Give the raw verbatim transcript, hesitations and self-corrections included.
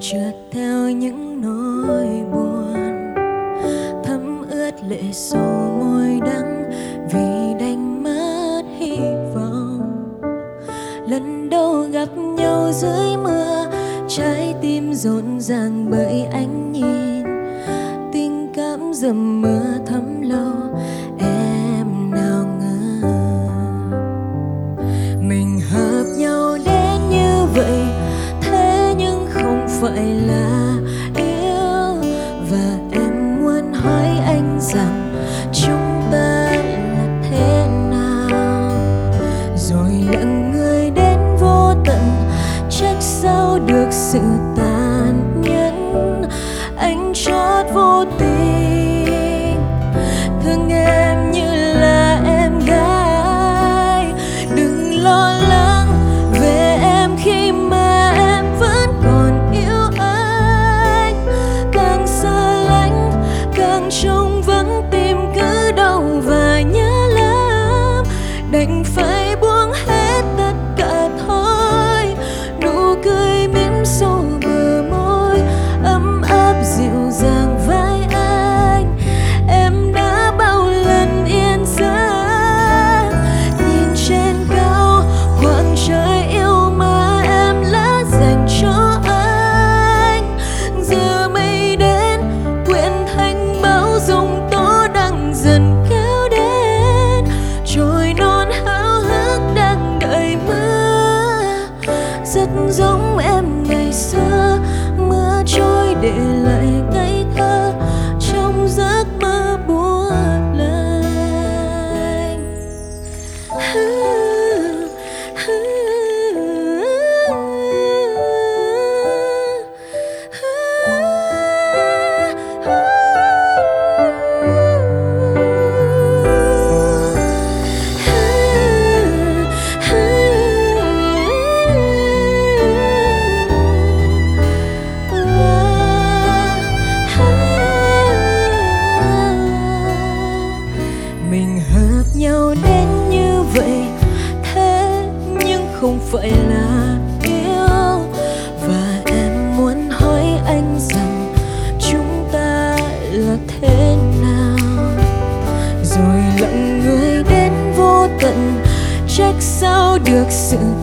trượt theo những nỗi buồn, thấm ướt lệ sầu môi đắng vì đánh mất hy vọng. Lần đầu gặp nhau dưới mưa, trái tim rộn ràng bởi ánh nhìn, tình cảm dầm mưa thấm lâu, em nào ngờ mình hợp nhau đến như vậy. Thế nhưng không phải là yêu, và em muốn hỏi anh rằng chúng ta là thế nào. Rồi lặng người đến vô tận, trách sao được sự tàn nhẫn. Anh chót vô tình thương em như là em gái. Đừng lo lắng về em khi mà em vẫn còn yêu anh. Càng xa lánh càng trông vắng, tim cứ đau và nhớ lắm. Đành phải buông hết tất cả thôi. Nụ cười mím sâu bờ môi, ấm áp dịu dàng vai anh. Em đã bao lần yên giấc nhìn trên cao khoảng trời yêu mà em đã dành cho anh. Giờ mây đến quyện thành bão giông tố đang dần kéo đến. Trồi non háo hức đang đợi mưa, rất giống em ngày xưa. Mưa trôi để lại ngây thơ trong giấc mơ buồn lạnh. Mình hợp nhau đến như vậy, thế nhưng không phải là yêu. Và em muốn hỏi anh rằng chúng ta là thế nào. Rồi lặng người đến vô tận, trách sao được sự